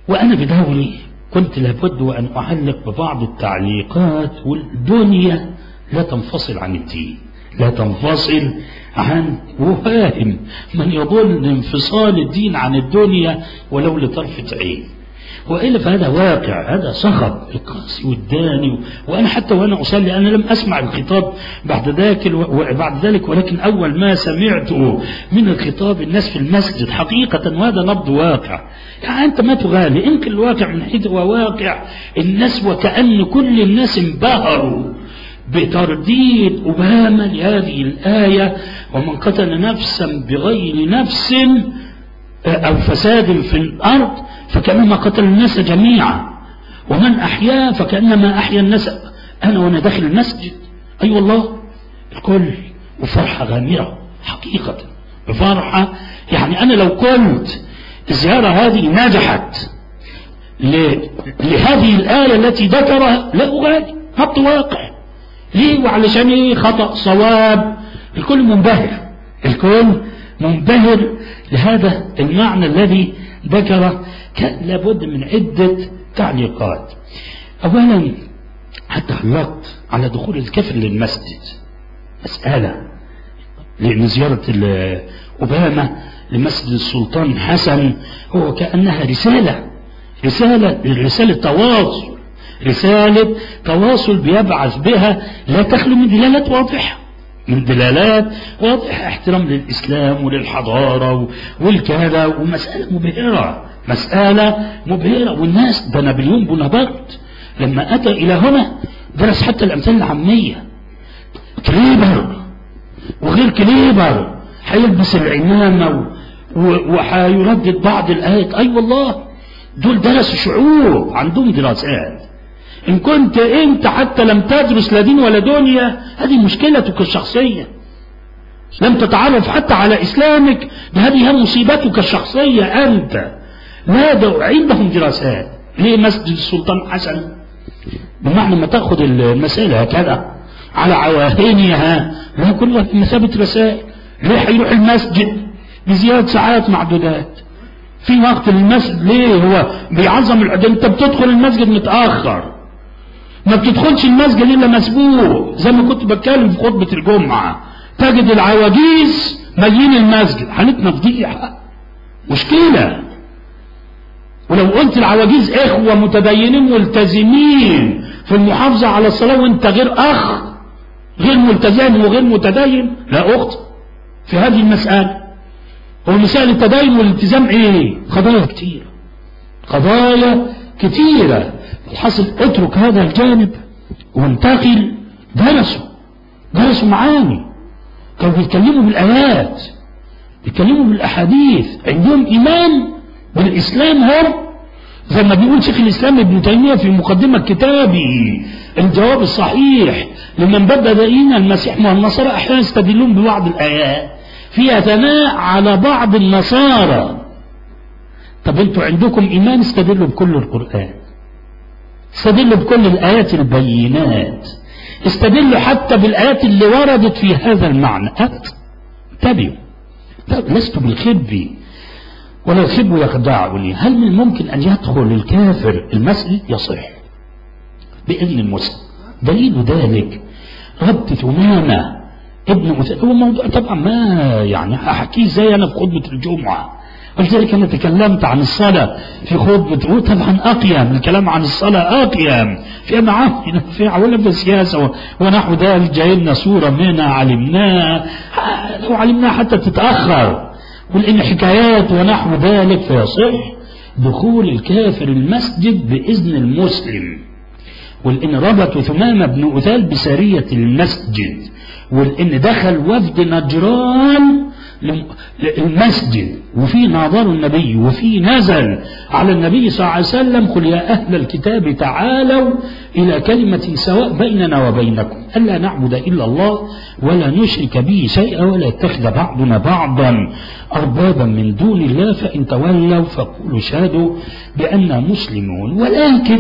وأنا بدوري كنت لابد وأن أعلق ببعض التعليقات. والدنيا لا تنفصل عن الدين، لا تنفصل عن وفاهم من يظن انفصال الدين عن الدنيا ولو لطرفة عين، وإلا فهذا واقع، هذا صخب القاسي والداني. وأنا حتى وأنا أصلي أنا لم أسمع الخطاب بعد ذلك، ولكن أول ما سمعته من الخطاب الناس في المسجد حقيقة، وهذا نبض واقع. يعني أنت ما تغالي، يمكن الواقع من حيث هو واقع الناس، وكأن كل الناس انبهروا بترديد أوباما لهذه الآية: ومن قتل نفسا بغير نفس أو فساد في الأرض فكأنما قتل الناس جميعا، ومن أحيا فكأنما أحيا الناس. أنا وأنا داخل المسجد أي والله الكل وفرحة غامرة حقيقة، بفرحة. يعني أنا لو قلت الزيارة هذه نجحت لهذه الآية التي ذكرها لا أغالي، نبض واقع. ليه؟ وعلشان إيه؟ خطأ صواب، الكل منبهر، الكل منبهر لهذا المعنى الذي ذكره. كان لابد من عدة تعليقات. أولا حتى علقت على دخول الكافر للمسجد، مسألة، لأن زيارة أوباما لمسجد السلطان حسن هو كأنها رسالة تواصل، رسالة تواصل بيبعث بها لا تخلو من دلالات واضحة، احترام للإسلام وللحضارة والكذا، مسألة مبهرة. والناس ده نابليون بونابرت لما أتى إلى هنا درس حتى الأمثال العامية، كليبر وغير كليبر هيلبس العمامة وهيردد بعض الآيات. أي والله دول درسوا شعوب عندهم دراسات. إن كنت أنت حتى لم تدرس لا دين ولا دنيا، هذه مشكلتك الشخصية، لم تتعرف حتى على إسلامك، هذه مصيبتك الشخصية أنت. لا عندهم دراسات. ليه مسجد السلطان حسن؟ بمعنى ما تأخذ المسألة هكذا على عواهنها، لا كلها في مثابة رسائل. ليه هيروح المسجد بزيادة ساعات معدودات في وقت المسجد؟ ليه؟ هو بيعظم العدل. انت بتدخل المسجد متأخر، ما بتدخلش المسجد إلا مسبوق. زي ما كنت بتكلم في خطبة الجمعة، تجد العواجيز مالين المسجد، حالتنا فضيحة، مشكلة. ولو قلت العواجيز إخوة متدينين ملتزمين في المحافظة على الصلاة، وانت غير أخ، غير ملتزم وغير متدين، لا أخت في هذه المسألة. هو مسائل التدين والالتزام إيه؟ قضايا كثيرة. الحصل اترك هذا الجانب وانتقل. درسوا معاني، كانوا بيتكلموا بالآيات، بيتكلموا بالأحاديث، عندهم إيمان بالإسلام. هم زي ما بيقول شيخ الإسلام ابن تيمية في مقدمة كتابه الجواب الصحيح لمن بدل دين المسيح. ما النصارى أحيانا يستدلون ببعض الآيات فيها ثناء على بعض النصارى. طب انتوا عندكم إيمان، استدلوا بكل القرآن، استدلوا بكل الآيات البينات، استدلوا حتى بالآيات اللي وردت في هذا المعنى. انتبهوا، لست بالخب ولا الخب يخدعني. هل من الممكن أن يدخل الكافر المسجد؟ يصح بإذن المسلم. دليل ذلك ربط ثمامة ابن مثال. هو موضوع طبعا ما يعني أحكيه زي أنا في خطبة الجمعة، ولذلك أنا تكلمت عن الصلاة في خطبة، طبعا أقيم الكلام عن الصلاة، أقيم في معاهد في ولا في السياسة ونحو ذلك. جايلنا صورة منها علمناها، لو علمناها حتى تتأخر، ولأن حكايات ونحو ذلك. فيصح دخول الكافر المسجد بإذن المسلم. ولأن ربطوا ثمامة بن أثال بسارية المسجد، ولأن دخل وفد نجران المسجد، وفي ناظر النبي، وفي نزل على النبي صلى الله عليه وسلم: قل يا أهل الكتاب تعالوا إلى كلمة سواء بيننا وبينكم ألا نعبد إلا الله ولا نشرك به شيئا ولا يتخذ بعضنا بعضا أربابا من دون الله فإن تولوا فقولوا شهدوا بأننا مسلمون. ولكن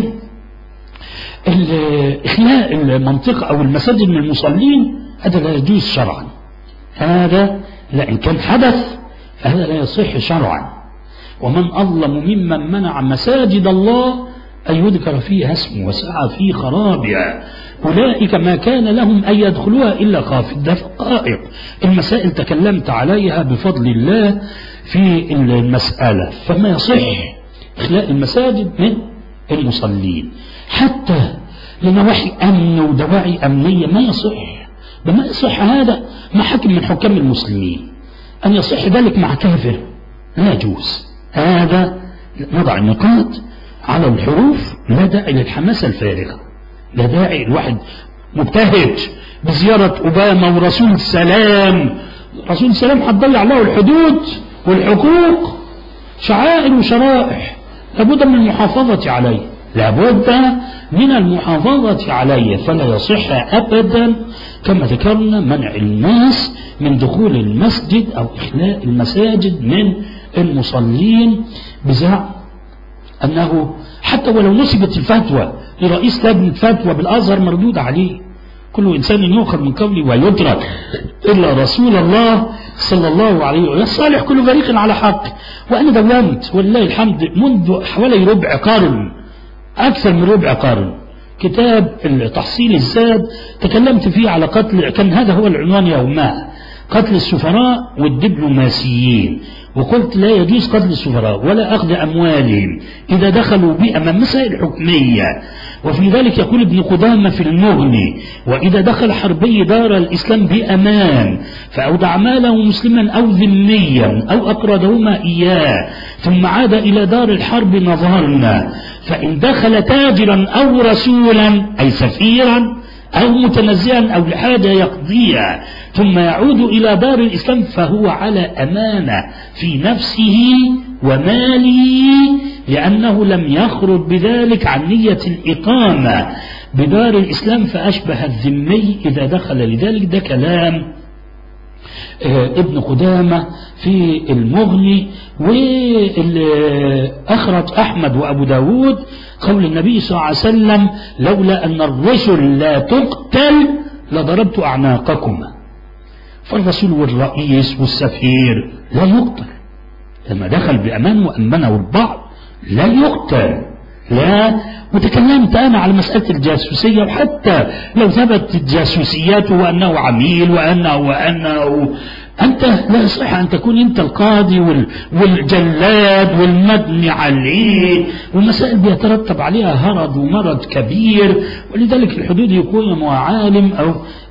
إخلاء المنطقة أو المساجد من المصلين هذا لا يجوز شرعا. هذا لا، إن كان حدث فهذا لا يصح شرعا. ومن أظلم ممن منع مساجد الله أن يذكر فيها اسمه وسعى في خرابها أولئك ما كان لهم أن يدخلوها إلا خافت. ده دقائق المسائل تكلمت عليها بفضل الله في المسألة. فما يصح إخلاء المساجد من المصلين حتى لنواحي أمن ودواعي أمنية، ما يصح. بما يصح هذا مع حكم من حكام المسلمين. أن يصح ذلك مع كافر لا يجوز. هذا نضع النقاط على الحروف، لا داعي للحماسة الفارغة، لا داعي الواحد مبتهج بزيارة أوباما ورسول السلام. رسول السلام هتضيع له الحدود والحقوق، شعائر وشرائح لابد من المحافظة عليه، لابد من المحافظة عليه. فلا يصح أبدا كما ذكرنا منع الناس من دخول المسجد أو إخلاء المساجد من المصلين بزعم أنه حتى ولو نسبت الفتوى لرئيس لجنة فتوى بالأزهر مردود عليه. كل إنسان يؤخذ من قوله ويترك إلا رسول الله صلى الله عليه وسلم. الصالح كل فريق على حق. وأنا دونت والله الحمد منذ حوالي ربع قرن، أكثر من ربع قرن، كتاب تحصيل الزاد تكلمت فيه على قتل، كان هذا هو العنوان يومها، قتل السفراء والدبلوماسيين. وقلت لا يجوز قتل السفراء ولا أخذ أموالهم إذا دخلوا بأمام مسائل حكمية. وفي ذلك يقول ابن قدامة في المغني: وإذا دخل حربي دار الإسلام بأمان فأودع ماله مسلما أو ذميا أو أقرضهما إياه ثم عاد إلى دار الحرب نظرنا، فإن دخل تاجرا أو رسولا أي سفيرا أو متنزها أو لحاجة يقضيها ثم يعود إلى دار الإسلام فهو على أمانة في نفسه وماله، لأنه لم يخرج بذلك عن نية الإقامة بدار الإسلام فأشبه الذمي إذا دخل لذلك. ده كلام ابن قدامة في المغني. وأخرج أحمد وأبو داود قول النبي صلى الله عليه وسلم: لولا أن الرسل لا تقتل لضربت أعناقكما. فالرسول والرئيس والسفير لا يقتل، لما دخل بأمان وأمنه البعض لا يقتل. لا. وتكلمت أنا على مسألة الجاسوسية، وحتى لو ثبت جاسوسياته وأنه عميل وأنه أنت لا يصح أن تكون أنت القاضي والجلاد والمبني عليه، والمسائل بيترتب عليها هرج ومرض كبير. ولذلك الحدود يكون مع عالم أو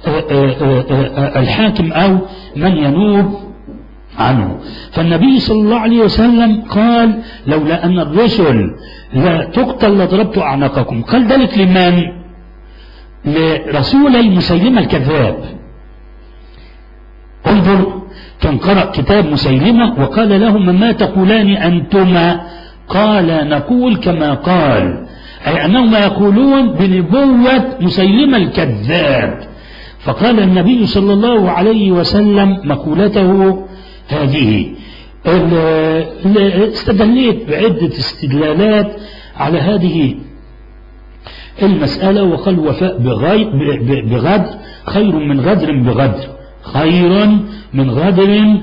الحاكم أو من ينوب عنه. فالنبي صلى الله عليه وسلم قال: لولا أن الرسل لا تقتل لضربت أعناقكم. قال ذلك لمن؟ لرسولي مسيلمة الكذاب. انظر، كان قرأ كتاب مسيلمة وقال لهم: ما تقولان أنتما؟ قال: نقول كما قال، أي أنهم يقولون بنبوة مسيلمة الكذاب. فقال النبي صلى الله عليه وسلم مقولته هذه. استدليت بعدة استدلالات على هذه المسألة، وقال: وفاء بغدر خير من غدر بغدر، خير من غدر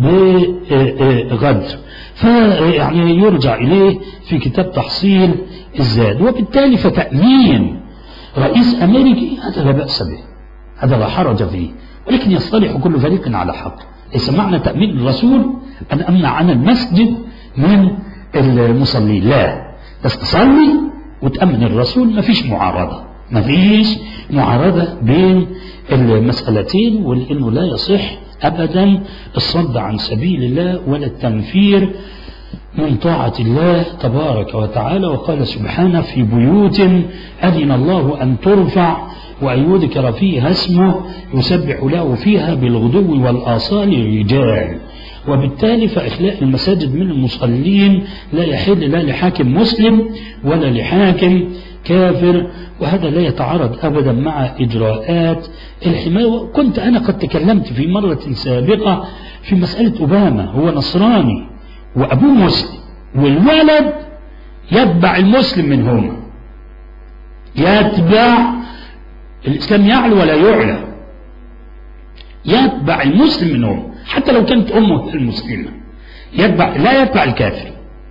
بغدر. فيعني يرجع إليه في كتاب تحصيل الزاد. وبالتالي فتأمين رئيس أمريكي هذا لا بأس به، هذا لا حرج فيه، ولكن يصطلح كل فريق على حق. ليس معنى تأمين الرسول أن أمنع عن المسجد من المصلين، لا، بس تصلي وتأمن الرسول. ما فيش معارضة، ما فيش معارضة بين المسألتين، ولأنه لا يصح أبدا الصد عن سبيل الله ولا التنفير من طاعة الله تبارك وتعالى. وقال سبحانه: في بيوت أذن الله أن ترفع وأن يذكر فيها اسمه يسبح له فيها بالغدو والآصال رجال. وبالتالي فإخلاء المساجد من المصلين لا يحل لا لحاكم مسلم ولا لحاكم كافر، وهذا لا يتعارض أبدا مع إجراءات الحماية. كنت أنا قد تكلمت في مرة سابقة في مسألة أوباما، هو نصراني وأبوه مسلم، والولد يتبع المسلم منهما، يتبع الإسلام، يعلو ولا يعلى، يتبع المسلم منهم حتى لو كانت أمه المسلمة، لا يتبع الكافر،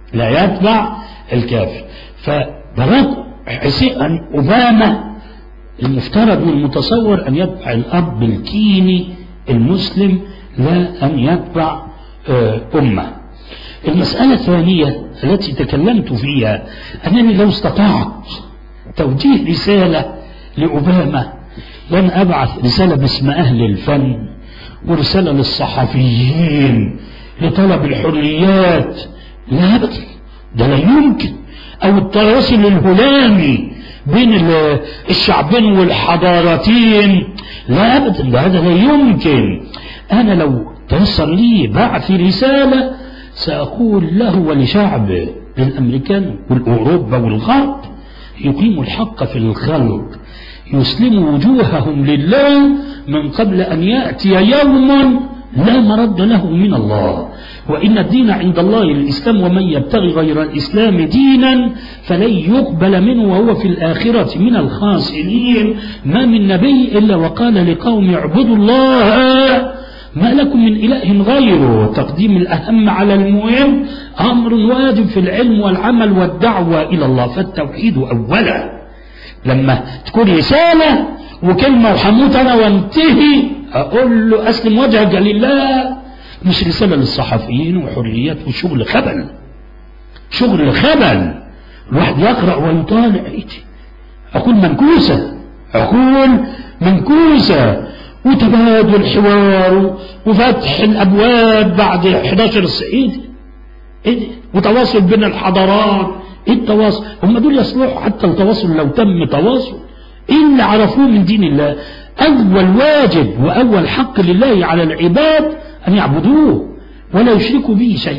لا يتبع الكافر. فبراك أوباما المفترض والمتصور أن يتبع الأب الكيني المسلم، لا أن يتبع أمة. المسألة الثانية التي تكلمت فيها أنني لو استطعت توجيه رسالة لأوباما لن أبعث رسالة باسم أهل الفن ورسالة للصحفيين لطلب الحريات، لا أبدا، ده لا يمكن. أو التواصل الهلامي بين الشعبين والحضارتين، لا أبدا، ده هذا لا يمكن. أنا لو تيسر لي بعث رسالة سأقول له ولشعبه، للأمريكان والأوروبا والغرب، يقيموا الحق في الخلق، يسلموا وجوههم لله من قبل أن يأتي يوم لا مرد له من الله، وإن الدين عند الله الإسلام، ومن يبتغي غير الإسلام دينا فلن يقبل منه وهو في الآخرة من الخاسرين. ما من نبي إلا وقال لقوم اعبدوا الله ما لكم من إله غيره. تقديم الأهم على المهم أمر واجب في العلم والعمل والدعوة إلى الله، فالتوحيد أولا. لما تكون رسالة وكلمة وحموت أنا وانتهي أقول له أسلم وجهك لله، مش رسالة للصحفيين وحريات وشغل خبل، شغل خبل. الواحد يقرأ ويطالع، أقول منكوسة، أقول منكوسة، وتبادل حوار وفتح الأبواب بعد 11 سنة، وتواصل بين الحضارات. ايه التواصل؟ هم دول يصلحوا حتى التواصل لو تم تواصل؟ ايه اللي عرفوه من دين الله؟ أول واجب وأول حق لله على العباد أن يعبدوه ولا يشركوا به شيء.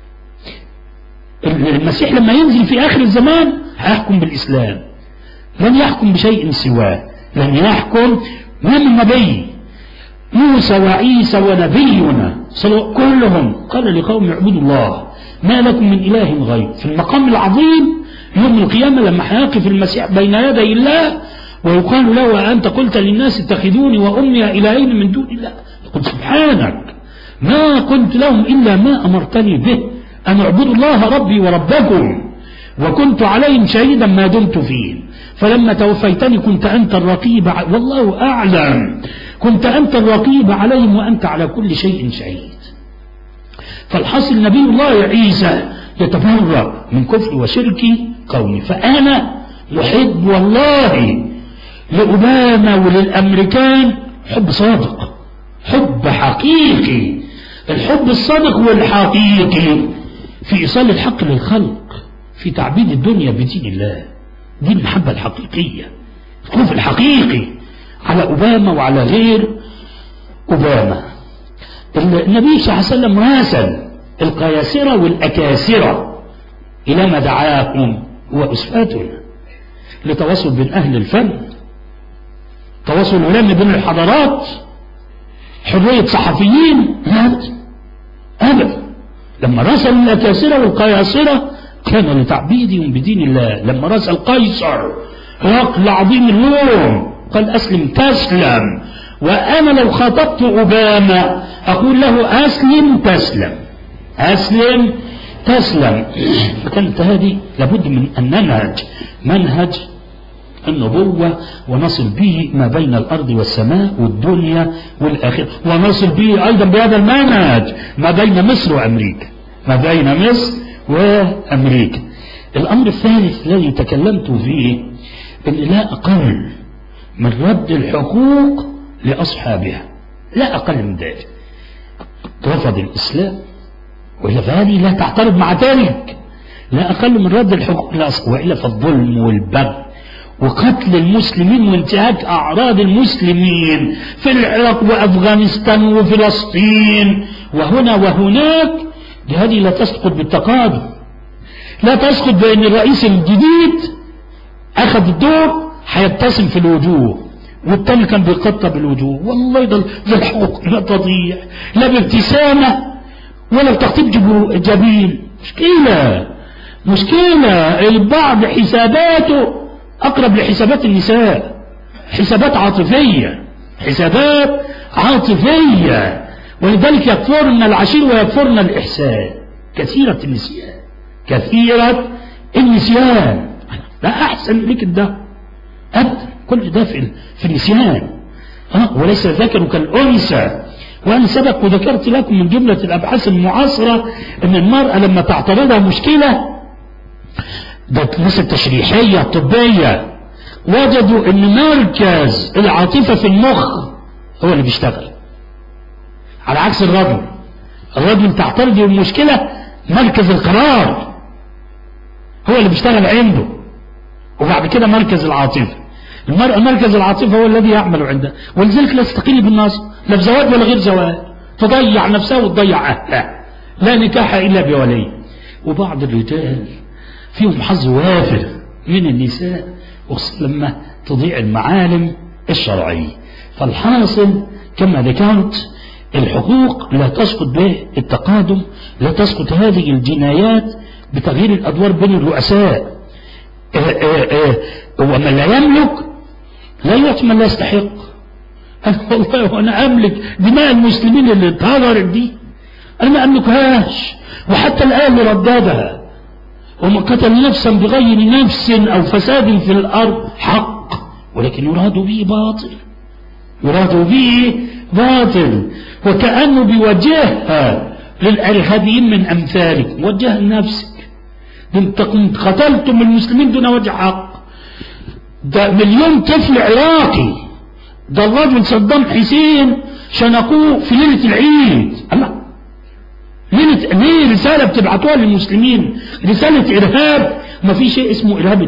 المسيح لما ينزل في آخر الزمان هيحكم بالإسلام، لن يحكم بشيء سواه، لن يحكم. من نبي موسى وعيسى ونبينا كلهم قال لقوم اعبدوا الله ما لكم من إله غير. في المقام العظيم يوم القيامة لما هيقف المسيح بين يدي الله ويقال له أنت قلت للناس اتخذوني وأمي إلهين من دون الله، قل سبحانك ما قلت لهم إلا ما أمرتني به أن اعبدوا الله ربي وربكم وكنت عليهم شهيدا ما دمت فيهم، فلما توفيتني كنت أنت الرقيب والله أعلم، كنت أنت الرقيب عليهم وأنت على كل شيء شهيد. فالحاصل نبي الله عيسى يتبرأ من كفر وشرك قومي. فأنا محب والله لأوباما وللأمريكان حب صادق، حب حقيقي، الحب الصادق والحقيقي في إيصال الحق للخلق، في تعبيد الدنيا بدين الله. دي المحبة الحقيقية، الخوف الحقيقي على أوباما وعلى غير أوباما. النبي صلى الله عليه وسلم راسل القياسرة والأكاسرة إلى ما دعاهم هو أسواتنا لتواصل بين أهل الفن، تواصل علمي بين الحضارات، حرية صحفيين، لا أبدا. لما راسل الأكاسرة والقياسرة كان لتعبيدهم بدين الله. لما راسل قيصر هرقل عظيم الروم قال أسلم تسلم، وأنا لو خاطبت أوباما أقول له أسلم تسلم، أسلم تسلم. فكانت هذه لابد من أن ننهج منهج النبوة ونصل به ما بين الأرض والسماء والدنيا والآخرة، ونصل به أيضا بهذا المنهج ما بين مصر وأمريكا، ما بين مصر وأمريكا. الأمر الثالث الذي تكلمت فيه أن لا أقل من رد الحقوق لأصحابها، لا أقل من ذلك. رفض الإسلام وإلا فهذه لا تعترض مع ذلك، لا أقل من رد الحقوق وإلا فالظلم والبغي وقتل المسلمين وانتهاك أعراض المسلمين في العراق وأفغانستان وفلسطين وهنا وهناك، هذه لا تسقط بالتقادم، لا تسقط بأن الرئيس الجديد أخذ الدور هيبتسم في الوجوه والتاني كان بيقطع بالوجوه. والله ده الحقوق لا تضيع لا بابتسامة ولا بتخطيب جبين. مشكلة البعض حساباته أقرب لحسابات النساء، حسابات عاطفية، حسابات عاطفية، ولذلك يكفرن العشير ويكفرن الإحسان. كثيرة النسيان كثيرة النسيان. لا أحسن لك ده أبدا، كل ده في النسيان. وليس الذكر كالأنثى. وأنا سبق وذكرت لكم من جملة الأبحاث المعاصرة أن المرأة لما تعترضها مشكلة، ده الناس التشريحية الطبية وجدوا أن مركز العاطفة في المخ هو اللي بيشتغل، على عكس الرجل تعترضه المشكلة مركز القرار هو اللي بيشتغل عنده، وبعد كده مركز العاطفة. المرأة مركز العاطفة هو الذي يعمل عندها، ولذلك لا تستقل بالنص لا في زواج ولا غير زواج، تضيع نفسها وتضيع أهلها، لا نكاح إلا بولي. وبعض الرجال فيهم حظ وافر من النساء، وخصوصا لما تضيع المعالم الشرعية. فالحاصل كما ذكرت الحقوق لا تسقط بالتقادم، لا تسقط هذه الجنايات بتغيير الأدوار بين الرؤساء. ومن لا يملك لا يعطي من لا يستحق. والله وأنا أملك دماء المسلمين اللي اتهدرت دي، أنا ما أملكهاش، وحتى الآن رددها. ومن قتل نفسا بغير نفس أو فساد في الأرض حق، ولكن يراد به باطل، وكأنه بيوجهها للإرهابيين من أمثالك. وجه لنفسك، انت كنت قتلتم المسلمين دون وجه حق. ده 1,000,000 طفل عراقي، ده الرجل صدام حسين شنقوه في ليلة العيد. الله، ليه رسالة بتبعتوها للمسلمين؟ رسالة إرهاب. ما في شيء اسمه إرهاب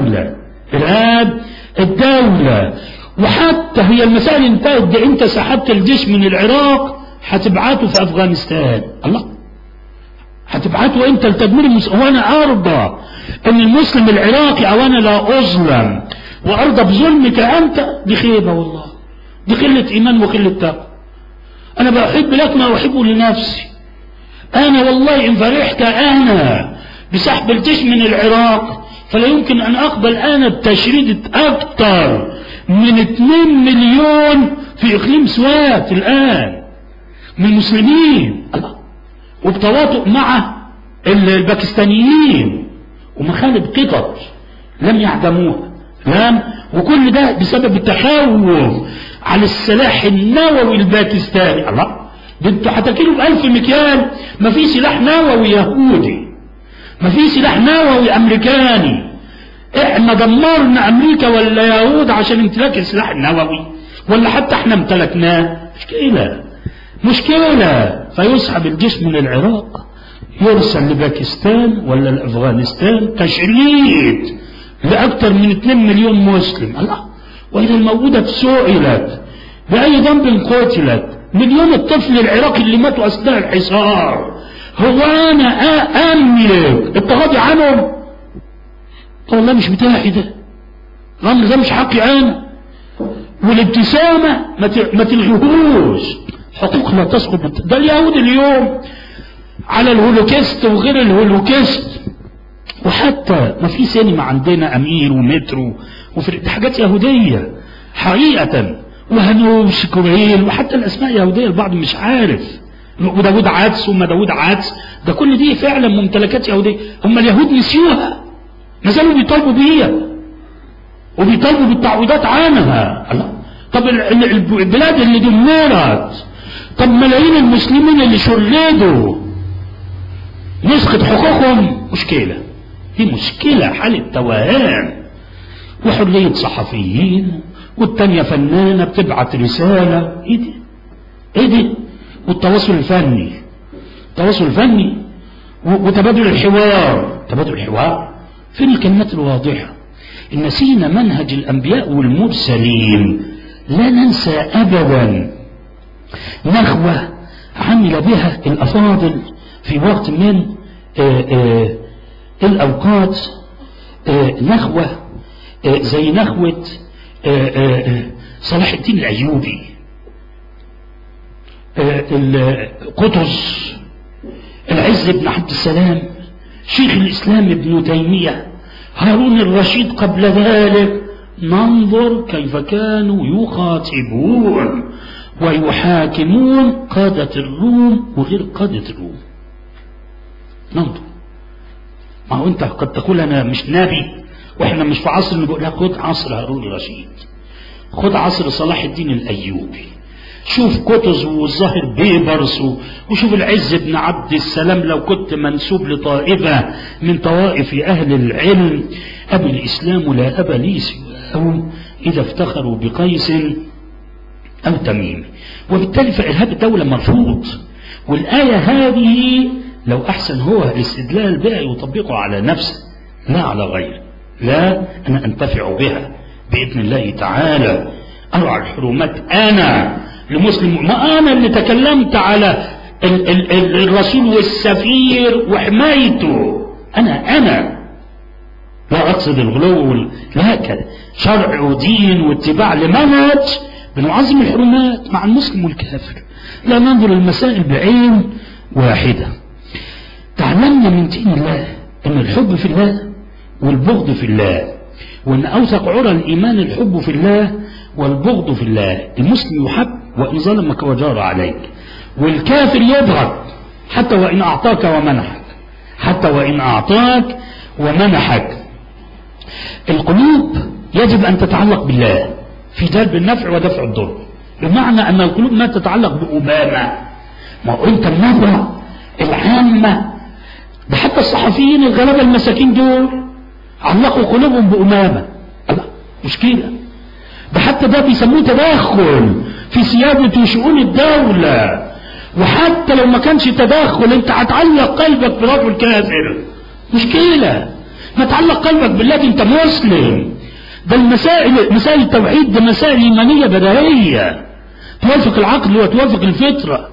الدولة. وحتى هي المسائل انتهت، ده انت سحبت الجيش من العراق هتبعته في أفغانستان. الله، هتبعته انت لتدمير المسلمين. وانا ارضى ان المسلم العراقي، او انا لا اظلم وارضى بظلمك انت، دي خيبة والله، دي قلة ايمان وقلة تقوى. انا بحب لك ما احبه لنفسي. انا والله ان فرحت انا بسحب الجيش من العراق، فلا يمكن ان اقبل انا بتشريد اكتر من 2 مليون في اقليم سوات الان من المسلمين. الله، وبتواطؤ مع الباكستانيين ومخالب قطر لم يعدموها، وكل ده بسبب التخوف على السلاح النووي الباكستاني. الله، ده انتوا هتاكلوا ب1000 مكيال. ما في سلاح نووي يهودي، ما في سلاح نووي امريكاني. احنا دمرنا امريكا ولا يهود عشان امتلاك السلاح النووي، ولا حتى احنا امتلكناه؟ مشكلة. فيسحب الجيش من العراق، يرسل لباكستان ولا لأفغانستان تشريد لأكثر من 2 مليون مسلم. الله، وإذا الموجودة سئلت بأي ذنب قتلت 1,000,000 الطفل العراقي اللي ماتوا أثناء الحصار، هو أنا أملك التغاضي عنهم؟ والله مش بتاعي ده، الأمر ده مش حقي أنا. والابتسامة ما تلغيهوش. حقوق لا تسقط. ده اليهود اليوم على الهولوكيست وغير الهولوكيست، وحتى ما في سينما عندنا أمير ومترو وفي حاجات يهودية حقيقة، وهنوش كوريل، وحتى الأسماء يهودية البعض مش عارف، وداود عدس وما داود عدس، ده كل دي فعلا ممتلكات يهودية. هم اليهود نسيوها، ما زالوا بيطالبوا بيها وبيطالبوا بالتعويضات عنها. الله، طب البلاد اللي دمرت، طب ملايين المسلمين اللي شردوا نسخة حقوقهم، دي مشكلة، حالة توهان. وحرية صحفيين، والتانية فنانة بتبعت رسالة. ايه دي؟ والتواصل الفني وتبادل الحوار. فين الكلمات الواضحة؟ إن نسينا منهج الأنبياء والمرسلين. لا ننسى أبدا نخوة عمل بها الأفاضل في وقت من الأوقات، نخوة زي نخوة صلاح الدين الأيوبي، قطز، العز بن عبد السلام، شيخ الإسلام ابن تيمية، هارون الرشيد قبل ذلك. ننظر كيف كانوا يخاطبون ويحاكمون قادة الروم وغير قادة الروم. ننظر ما هو انت قد تقول انا مش نبي واحنا مش في عصر النبوة. لا، خد عصر هارون الرشيد، خد عصر صلاح الدين الايوبي، شوف كتز والظاهر بيبرس، وشوف العز بن عبد السلام لو كنت منسوب لطائفة من طوائف أهل العلم. أبي الإسلام لا أبا لي سواه إذا افتخروا بقيس أو تميم. وبالتالي فإرهاب الدولة مرفوض. والآية هذه لو أحسن هو الاستدلال بها يطبقه على نفسه لا على غيره. لا، أنا أنتفع بها بإذن الله تعالى، أرعى الحرمات أنا لمسلم. ما أنا اللي تكلمت على الرسول والسفير وحمايته، أنا لا أقصد الغلو، لا، شرع ودين واتباع لمنهج بنعظم الحرمات مع المسلم والكافر، لا ننظر المسائل بعين واحدة. تعلمنا من دين الله أن الحب في الله والبغض في الله، وأن أوثق عرى الإيمان الحب في الله والبغض في الله. المسلم يحب وإن ظلمك وجار عليك، والكافر يبغض حتى وإن أعطاك ومنحك، حتى وإن أعطاك ومنحك. القلوب يجب أن تتعلق بالله في جلب النفع ودفع الضر، بمعنى أن القلوب ما تتعلق بأمامة. ما هو أنت النظرة العامة ده حتى الصحفيين الغلابة المساكين دول علقوا قلوبهم بأمامة. الله، مشكلة. ده حتى ده بيسموه تدخل في سيادة شؤون الدولة. وحتى لو ما كانش تدخل انت هتعلق قلبك برجل كافر، مشكلة. ما تعلق قلبك بالله، انت مسلم. ده مسائل التوحيد ده مسائل إيمانية بديهية توافق العقل وتوافق الفطرة.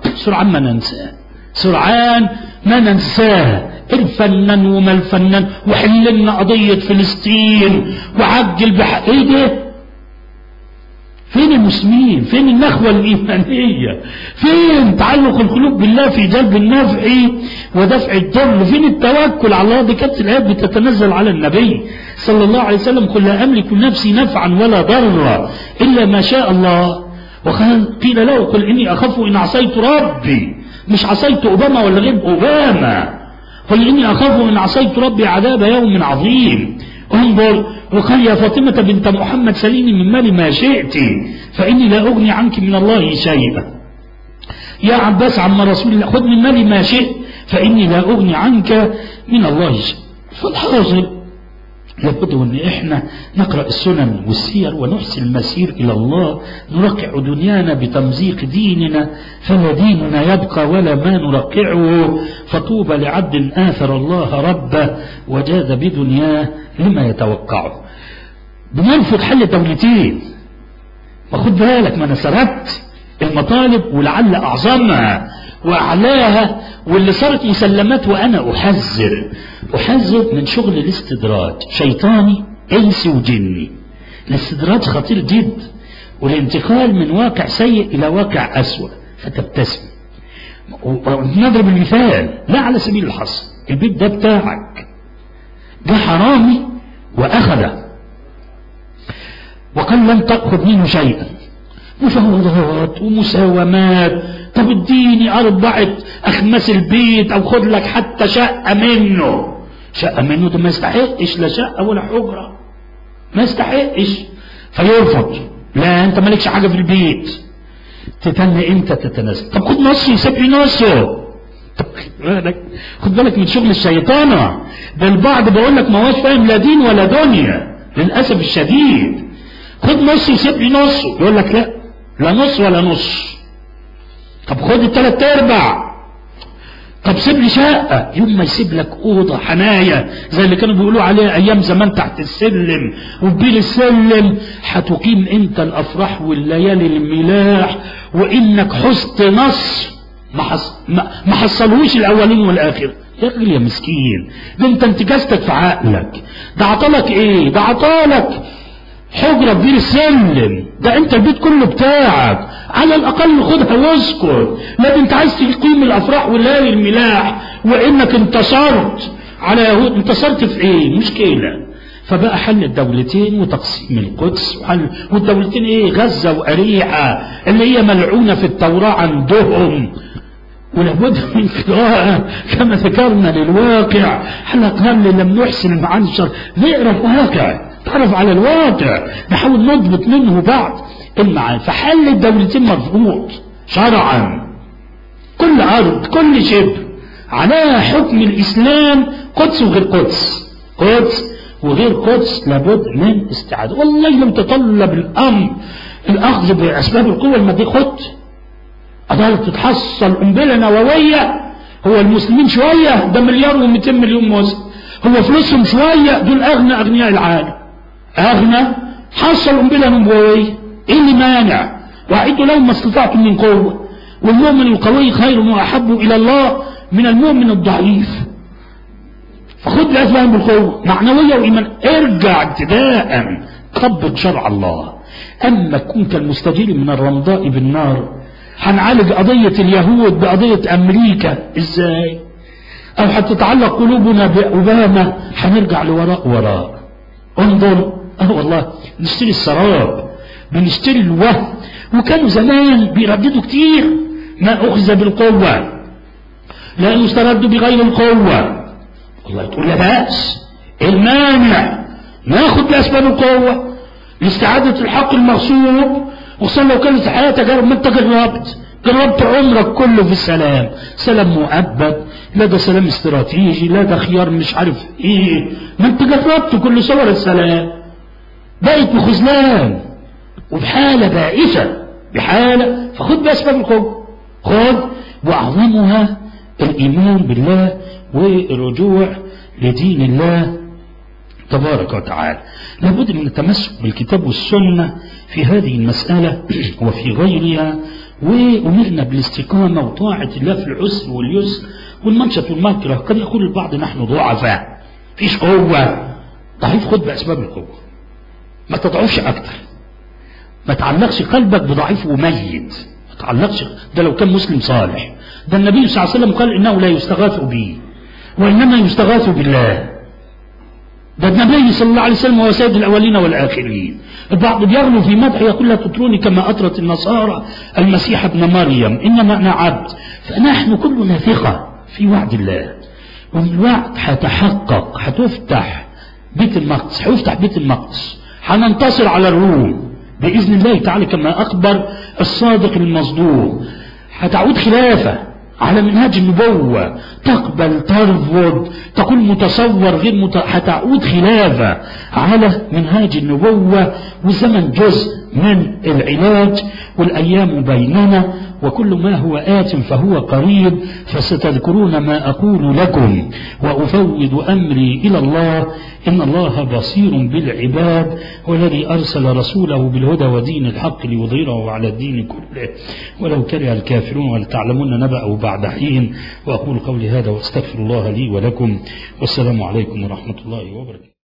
سرعان ما ننساها. الفنان وما الفنان، وحللنا قضية فلسطين وعجل ايه ده؟ فين المسلمين؟ فين النخوة الإيمانية؟ فين تعلق القلوب بالله في جلب النفع ودفع الضر؟ فين التوكل على الله؟ دي كانت الآيات بتتنزل على النبي صلى الله عليه وسلم: قل لا أملك نفسي نفعا ولا ضرا إلا ما شاء الله. وقيل له: قل إني أخاف إن عصيت ربي، مش عصيت أوباما ولا غير أوباما، قل إني أخاف إن عصيت ربي عذاب يوم عظيم. انظر، وقال: يا فاطمة بنت محمد سليني من مالي ما شئت فإني لا أغني عنك من الله شيئا. يا عباس عم رسول الله: خذ من مالي ما شئت فإني لا أغني عنك من الله شيئا. فالحاصل لابد أن إحنا نقرأ السنن والسير ونحسن المسير إلى الله، نرقع دنيانا بتمزيق ديننا، فلا ديننا يبقى ولا ما نرقعه. فطوبى لعبد آثر الله ربه وجاز بدنياه لما يتوقعه. بنرفض حل دولتين، وخد بالك ما أنا سردت المطالب ولعل أعظمها وأعلاها واللي صارت مسلمات. وأنا أحذر من شغل الاستدراج، شيطاني إنسي وجني. الاستدراج خطير جدا، والانتقال من واقع سيء إلى واقع أسوأ فتبتسم. ونضرب المثال لا على سبيل الحصر: البيت ده بتاعك، ده حرامي وأخذه وقال لن تأخذ منه شيئا، مفاوضات ومساومات. طب اديني 4 أخماس البيت أو خد لك حتى شقة منه. ده ما يستحقش لا شقة ولا حجرة، ما يستحقش. فيرفض: لا أنت مالكش حاجة في البيت. تتنى أنت تتنازل. طب خد نصه، يسيب لي نصه. طب خد بالك من شغل الشيطانة ده. البعض بقول لك ما هوش فاهم لا دين ولا دنيا للأسف الشديد. خد نصه يسيب لي نصه، يقول لك لا نص ولا نص. طب خد 3/4. طب سيب لي شقة. يوم ما يسيب لك أوضة حناية زي اللي كانوا بيقولوا عليها أيام زمان تحت السلم وبيل السلم، هتقيم أنت الأفراح والليالي الملاح، وإنك حست نص ما حصلوش الأولين والآخر. يا راجل يا مسكين، ده أنت انتكاستك في عقلك. ده عطالك إيه؟ ده عطالك حجرة بير السلم. ده انت البيت كله بتاعك، على الاقل خدها واسكت. لكن انت عايز تقيم الافراح والليالي الملاح وانك انتصرت على يهود. انتصرت في ايه؟ مشكلة. فبقى حل الدولتين وتقسيم القدس والدولتين ايه؟ غزة وأريحة اللي هي ملعونة في التوراة عندهم، ولابد من قراءة كما ذكرنا للواقع. احنا قلنا لم نحسن المعنشر، نقرا الواقع، تعرف على الواقع، نحاول نضبط منه بعض المعاني. فحل الدولتين مرفوض شرعا، كل أرض كل شبر على حكم الإسلام، قدس وغير قدس، قدس وغير قدس لابد من استعادة. والله لم تطلب الأمر الأخذ بأسباب القوة المادية، خد أضل تتحصل قنبلة نووية، هو المسلمين شوية، ده 1,200,000,000 مسلم، هو فلوسهم شوية، دول أغنى أغنياء العالم، أغنى، حصل قنبلة نووية، إيه اللي مانع؟ وأعدوا لهم ما استطعتم من قوة، والمؤمن القوي خير وأحب إلى الله من المؤمن الضعيف. فخذ بأسباب بالقوة معنوية وإيمان، ارجع ابتداء طبق شرع الله. أما كنت المستجير من الرمضاء بالنار، هنعالج قضية اليهود بقضية أمريكا إزاي؟ أو هتتعلق قلوبنا بأوباما، هنرجع لوراء. انظر، والله نشتري السراب، بنشتري الوهم. وكانوا زمان بيرددوا كتير ما أخذ بالقوة لا يسترد بغير القوة. والله تقول لا بأس، المانع ناخد بأسباب القوة لاستعادة الحق المغصوب، وخصوصا لو كانت الحياة تجارب. ما انت جربت عمرك كله في السلام، سلام مؤبد، لا ده سلام استراتيجي، لا ده خيار مش عارف ايه، ما انت جربت كل صور السلام، بقت بخذلان وبحالة بائسة، بحالة. فخذ بأسباب القوة، خذ، وأعظمها الإيمان بالله والرجوع لدين الله تبارك وتعالى. لابد من التمسك بالكتاب والسنة في هذه المسألة وفي غيرها، وأمرنا بالاستقامة وطاعة الله في العسر واليسر والمنشط والمكره. قد يقول البعض نحن ضعفاء، فيش قوة، ضعيف، خذ بأسباب القوة، ما تضعفش أكتر، ما تعلقش قلبك بضعيف وميت، ما تعلقش. ده لو كان مسلم صالح، ده النبي صلى الله عليه وسلم قال إنه لا يستغاث به وإنما يستغاث بالله. ده النبي صلى الله عليه وسلم هو سيد الأولين والآخرين. البعض بيغلو في مدح، يقول لا تطروني كما أطرت النصارى المسيح ابن مريم، إنما أنا عبد. فنحن كلنا ثقة في وعد الله، والوعد هيتحقق، هتفتح بيت المقدس، هيفتح بيت المقدس، هننتصر على الروم بإذن الله تعالى كما أخبر الصادق المصدوق. هتعود خلافة على منهاج النبوة، تقبل ترفض، تكون متصور غير هتعود خلافة على منهاج النبوة. والزمن جزء من العلاج، والأيام بيننا، وكل ما هو آت فهو قريب. فستذكرون ما أقول لكم وأفوض أمري إلى الله، إن الله بصير بالعباد، والذي أرسل رسوله بالهدى ودين الحق ليظهره على الدين كله ولو كره الكافرون، ولتعلمون نبأه بعد حين. وأقول قولي هذا وأستغفر الله لي ولكم، والسلام عليكم ورحمة الله وبركاته.